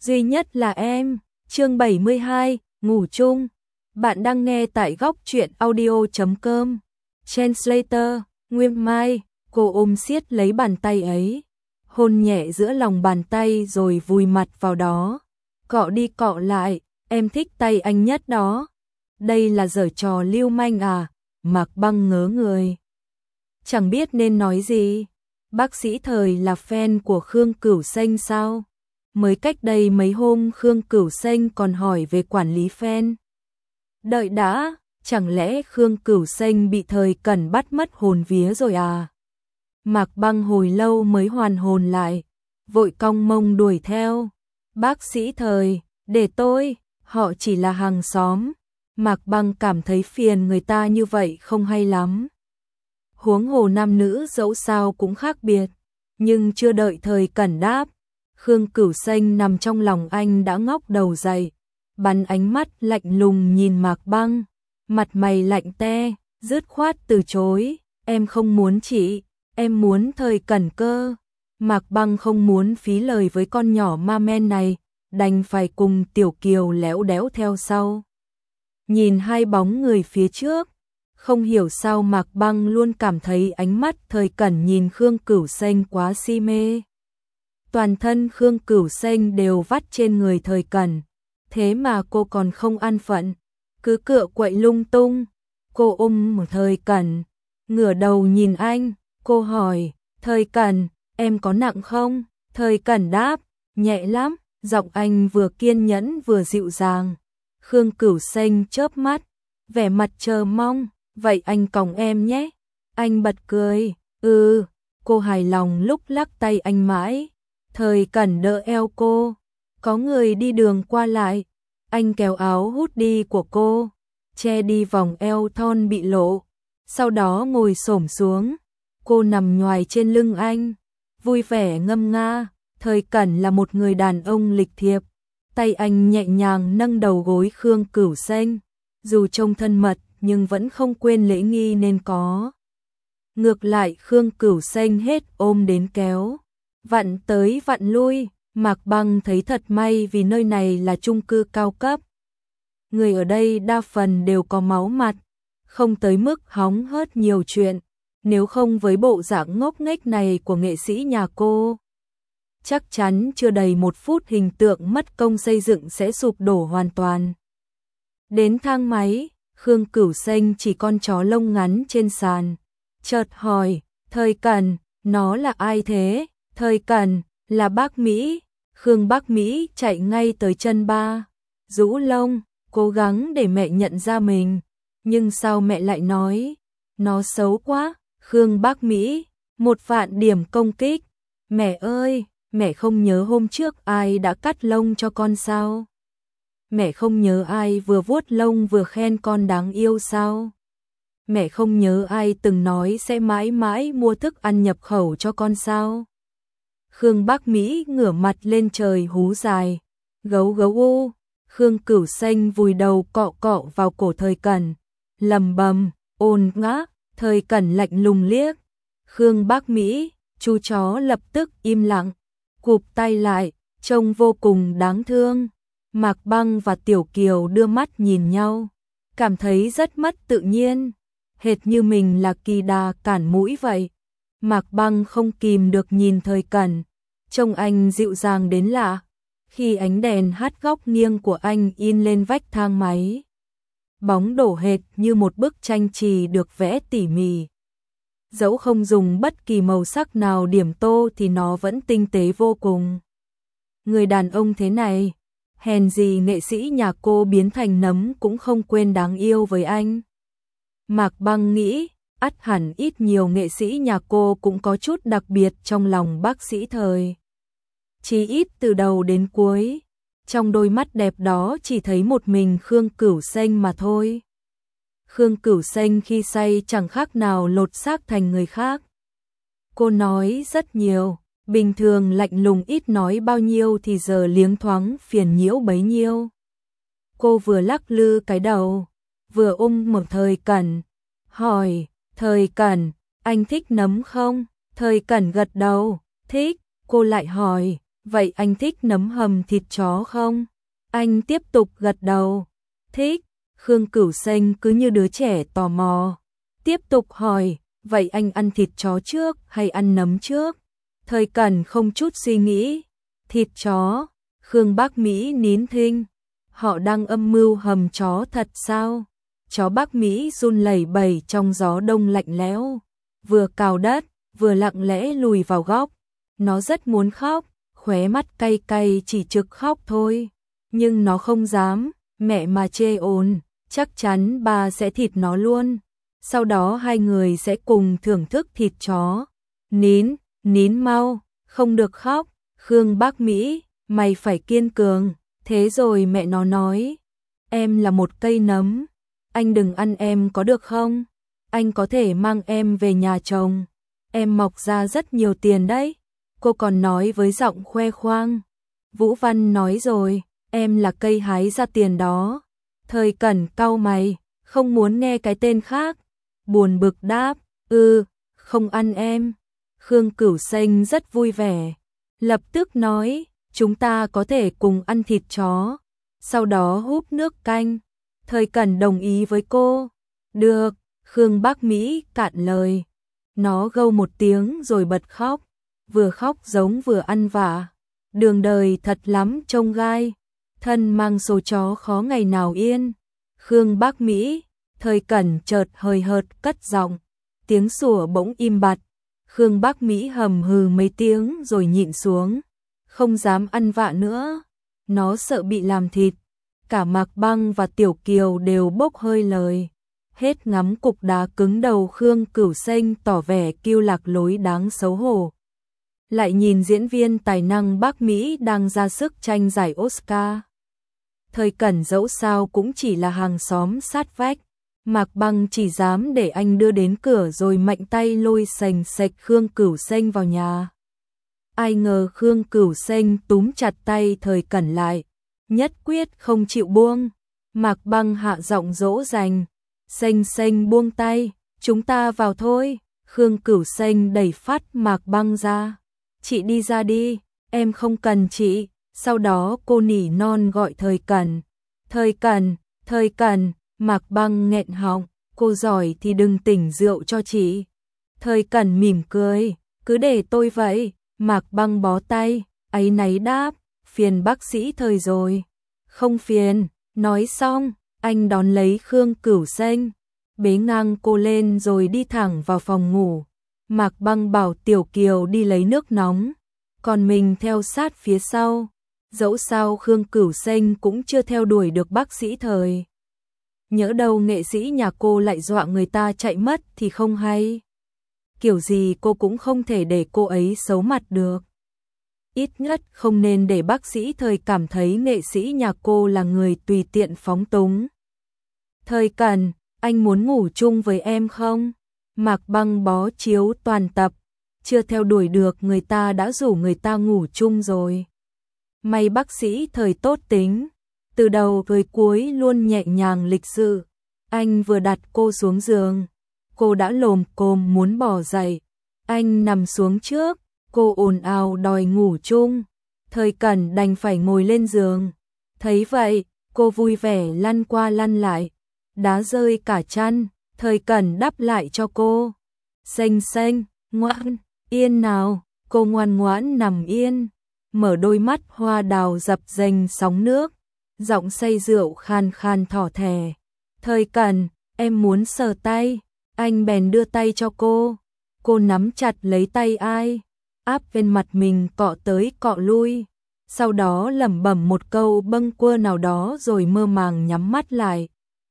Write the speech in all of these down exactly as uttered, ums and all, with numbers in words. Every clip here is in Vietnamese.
duy nhất là em. Chương bảy mươi hai, ngủ chung. Bạn đang nghe tại góc truyện audio chấm com. Translator, Nguyên Mai, cô ôm siết lấy bàn tay ấy, hôn nhẹ giữa lòng bàn tay rồi vùi mặt vào đó. Cọ đi cọ lại, em thích tay anh nhất đó. Đây là giở trò lưu manh à? Mạc Băng ngớ người, chẳng biết nên nói gì. Bác sĩ Thời là fan của Khương Cửu Xanh sao? Mới cách đây mấy hôm Khương Cửu Xanh còn hỏi về quản lý fan. Đợi đã, chẳng lẽ Khương Cửu Xanh bị Thời Cẩn bắt mất hồn vía rồi à? Mạc Băng hồi lâu mới hoàn hồn lại, vội cong mông đuổi theo. Bác sĩ Thời, để tôi, họ chỉ là hàng xóm. Mạc Băng cảm thấy phiền người ta như vậy không hay lắm. Huống hồ nam nữ dẫu sao cũng khác biệt. Nhưng chưa đợi Thời Cẩn đáp, Khương Cửu Xanh nằm trong lòng anh đã ngóc đầu dậy, bắn ánh mắt lạnh lùng nhìn Mạc Băng, mặt mày lạnh te, dứt khoát từ chối. Em không muốn chị, em muốn Thời Cẩn cơ. Mạc Băng không muốn phí lời với con nhỏ ma men này, đành phải cùng Tiểu Kiều léo đéo theo sau. Nhìn hai bóng người phía trước, không hiểu sao Mạc Băng luôn cảm thấy ánh mắt Thời Cẩn nhìn Khương Cửu Xanh quá si mê. Toàn thân Khương Cửu Xanh đều vắt trên người Thời Cẩn, thế mà cô còn không an phận, cứ cựa quậy lung tung. Cô ôm một Thời Cẩn, ngửa đầu nhìn anh, cô hỏi, Thời Cẩn, em có nặng không? Thời Cẩn đáp, nhẹ lắm, giọng anh vừa kiên nhẫn vừa dịu dàng. Khương Cửu Xanh chớp mắt, vẻ mặt chờ mong, vậy anh còng em nhé. Anh bật cười, ừ, cô hài lòng lúc lắc tay anh mãi. Thời Cẩn đỡ eo cô, có người đi đường qua lại, anh kéo áo hoodie của cô, che đi vòng eo thon bị lộ, sau đó ngồi xổm xuống, cô nằm nhoài trên lưng anh, vui vẻ ngâm nga. Thời Cẩn là một người đàn ông lịch thiệp, tay anh nhẹ nhàng nâng đầu gối Khương Cửu Xanh, dù trông thân mật nhưng vẫn không quên lễ nghi nên có. Ngược lại Khương Cửu Xanh hết ôm đến kéo, vặn tới vặn lui. Mạc Băng thấy thật may vì nơi này là chung cư cao cấp. Người ở đây đa phần đều có máu mặt, không tới mức hóng hớt nhiều chuyện, nếu không với bộ dạng ngốc nghếch này của nghệ sĩ nhà cô, chắc chắn chưa đầy một phút hình tượng mất công xây dựng sẽ sụp đổ hoàn toàn. Đến thang máy, Khương Cửu Xanh chỉ con chó lông ngắn trên sàn, chợt hỏi, Thời Cẩn, nó là ai thế? Thời Cẩn, là bác Mỹ. Khương bác Mỹ chạy ngay tới chân ba, rũ lông, cố gắng để mẹ nhận ra mình, nhưng sao mẹ lại nói, nó xấu quá. Khương bác Mỹ, một vạn điểm công kích. Mẹ ơi, mẹ không nhớ hôm trước ai đã cắt lông cho con sao? Mẹ không nhớ ai vừa vuốt lông vừa khen con đáng yêu sao? Mẹ không nhớ ai từng nói sẽ mãi mãi mua thức ăn nhập khẩu cho con sao? Khương bác Mỹ ngửa mặt lên trời hú dài, gấu gấu u. Khương Cửu Xanh vùi đầu cọ cọ vào cổ Thời Cẩn, lầm bầm, ồn ngã. Thời Cẩn lạnh lùng liếc Khương bác Mỹ, chú chó lập tức im lặng, cụp tay lại, trông vô cùng đáng thương. Mạc Băng và Tiểu Kiều đưa mắt nhìn nhau, cảm thấy rất mất tự nhiên, hệt như mình là kỳ đà cản mũi vậy. Mạc Băng không kìm được nhìn Thời Cẩn, trông anh dịu dàng đến lạ, khi ánh đèn hắt góc nghiêng của anh in lên vách thang máy, bóng đổ hệt như một bức tranh chì được vẽ tỉ mỉ. Dẫu không dùng bất kỳ màu sắc nào điểm tô thì nó vẫn tinh tế vô cùng. Người đàn ông thế này, hèn gì nghệ sĩ nhà cô biến thành nấm cũng không quên đáng yêu với anh. Mạc Băng nghĩ, ắt hẳn ít nhiều nghệ sĩ nhà cô cũng có chút đặc biệt trong lòng bác sĩ Thời. Chỉ ít từ đầu đến cuối, trong đôi mắt đẹp đó chỉ thấy một mình Khương Cửu Xanh mà thôi. Khương Cửu Xanh khi say chẳng khác nào lột xác thành người khác. Cô nói rất nhiều, bình thường lạnh lùng ít nói bao nhiêu thì giờ liếng thoáng phiền nhiễu bấy nhiêu. Cô vừa lắc lư cái đầu, vừa ôm một Thời Cẩn, hỏi, Thời Cẩn, anh thích nấm không? Thời Cẩn gật đầu, thích. Cô lại hỏi, vậy anh thích nấm hầm thịt chó không? Anh tiếp tục gật đầu. Thích. Khương Cửu Xanh cứ như đứa trẻ tò mò. Tiếp tục hỏi, vậy anh ăn thịt chó trước hay ăn nấm trước? Thời Cẩn không chút suy nghĩ. Thịt chó. Khương Bắc Mỹ nín thinh. Họ đang âm mưu hầm chó thật sao? Chó Bắc Mỹ run lẩy bẩy trong gió đông lạnh lẽo, vừa cào đất, vừa lặng lẽ lùi vào góc. Nó rất muốn khóc, khóe mắt cay cay chỉ trực khóc thôi. Nhưng nó không dám, mẹ mà chê ồn, chắc chắn bà sẽ thịt nó luôn. Sau đó hai người sẽ cùng thưởng thức thịt chó. Nín, nín mau, không được khóc. Khương Bắc Mỹ, mày phải kiên cường. Thế rồi mẹ nó nói, em là một cây nấm, anh đừng ăn em có được không? Anh có thể mang em về nhà trồng, em mọc ra rất nhiều tiền đấy. Cô còn nói với giọng khoe khoang. Vũ Văn nói rồi, em là cây hái ra tiền đó. Thời Cẩn cau mày, không muốn nghe cái tên khác. Buồn bực đáp, ừ, không ăn em. Khương Cửu Xanh rất vui vẻ, lập tức nói, chúng ta có thể cùng ăn thịt chó, sau đó húp nước canh. Thời Cẩn đồng ý với cô. Được. Khương Bắc Mỹ cạn lời. Nó gâu một tiếng rồi bật khóc, vừa khóc giống vừa ăn vạ. Đường đời thật lắm chông gai, thân mang số chó khó ngày nào yên. Khương Bắc Mỹ. Thời Cẩn chợt hơi hợt cất giọng, tiếng sủa bỗng im bặt. Khương Bắc Mỹ hầm hừ mấy tiếng rồi nhịn xuống, không dám ăn vạ nữa. Nó sợ bị làm thịt. Cả Mạc Băng và Tiểu Kiều đều bốc hơi lời. Hết ngắm cục đá cứng đầu Khương Cửu Xanh tỏ vẻ kiêu lạc lối đáng xấu hổ. Lại nhìn diễn viên tài năng Bắc Mỹ đang ra sức tranh giải Oscar. Thời Cẩn dẫu sao cũng chỉ là hàng xóm sát vách. Mạc Băng chỉ dám để anh đưa đến cửa rồi mạnh tay lôi sành sạch Khương Cửu Xanh vào nhà. Ai ngờ Khương Cửu Xanh túm chặt tay Thời Cẩn lại, nhất quyết không chịu buông. Mạc Băng hạ giọng dỗ dành, Xanh Xanh buông tay, chúng ta vào thôi. Khương Cửu Xanh đẩy phát Mạc Băng ra. Chị đi ra đi, em không cần chị. Sau đó cô nỉ non gọi Thời Cẩn. Thời Cẩn, Thời Cẩn. Mạc Băng nghẹn họng, cô giỏi thì đừng tỉnh rượu cho chị. Thời Cẩn mỉm cười, cứ để tôi vậy. Mạc Băng bó tay, áy náy đáp, phiền bác sĩ Thời rồi. Không phiền. Nói xong, anh đón lấy Khương Cửu Xanh, bế ngang cô lên rồi đi thẳng vào phòng ngủ. Mạc Băng bảo Tiểu Kiều đi lấy nước nóng, còn mình theo sát phía sau. Dẫu sao Khương Cửu Xanh cũng chưa theo đuổi được bác sĩ Thời. Nhỡ đâu nghệ sĩ nhà cô lại dọa người ta chạy mất thì không hay. Kiểu gì cô cũng không thể để cô ấy xấu mặt được. Ít nhất không nên để bác sĩ Thời cảm thấy nghệ sĩ nhà cô là người tùy tiện phóng túng. Thời Cẩn, anh muốn ngủ chung với em không? Mạc Băng bó chiếu toàn tập, chưa theo đuổi được người ta đã rủ người ta ngủ chung rồi. May bác sĩ Thời tốt tính, từ đầu tới cuối luôn nhẹ nhàng lịch sự. Anh vừa đặt cô xuống giường, cô đã lồm cồm muốn bỏ dậy. Anh nằm xuống trước, cô ồn ào đòi ngủ chung. Thời Cẩn đành phải ngồi lên giường. Thấy vậy, cô vui vẻ lăn qua lăn lại, đá rơi cả chăn. Thời Cẩn đắp lại cho cô. Xanh Xanh, ngoan, yên nào. Cô ngoan ngoãn nằm yên, mở đôi mắt hoa đào dập dềnh sóng nước, giọng say rượu khan khan thỏ thẻ. Thời Cẩn, em muốn sờ tay. Anh bèn đưa tay cho cô. Cô nắm chặt lấy tay ai, áp bên mặt mình cọ tới cọ lui. Sau đó lẩm bẩm một câu bâng quơ nào đó rồi mơ màng nhắm mắt lại.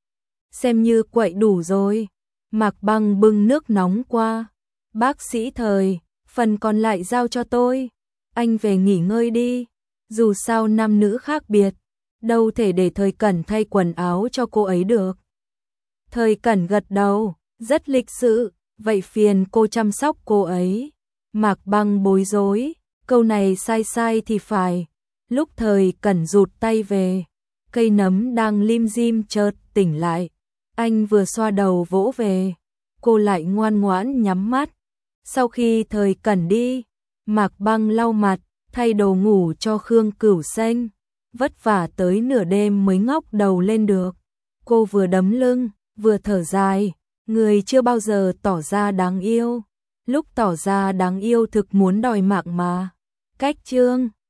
Xem như quậy đủ rồi. Mạc Băng bưng nước nóng qua. Bác sĩ Thời, phần còn lại giao cho tôi. Anh về nghỉ ngơi đi. Dù sao nam nữ khác biệt, đâu thể để Thời Cẩn thay quần áo cho cô ấy được. Thời Cẩn gật đầu, rất lịch sự. Vậy phiền cô chăm sóc cô ấy. Mạc Băng bối rối, câu này sai sai thì phải. Lúc Thời Cẩn rụt tay về, cây nấm đang lim dim chợt tỉnh lại. Anh vừa xoa đầu vỗ về, cô lại ngoan ngoãn nhắm mắt. Sau khi Thời Cẩn đi, Mạc Băng lau mặt, thay đồ ngủ cho Khương Cửu Xanh, vất vả tới nửa đêm mới ngóc đầu lên được. Cô vừa đấm lưng, vừa thở dài, người chưa bao giờ tỏ ra đáng yêu, lúc tỏ ra đáng yêu thực muốn đòi mạng mà. Cách chương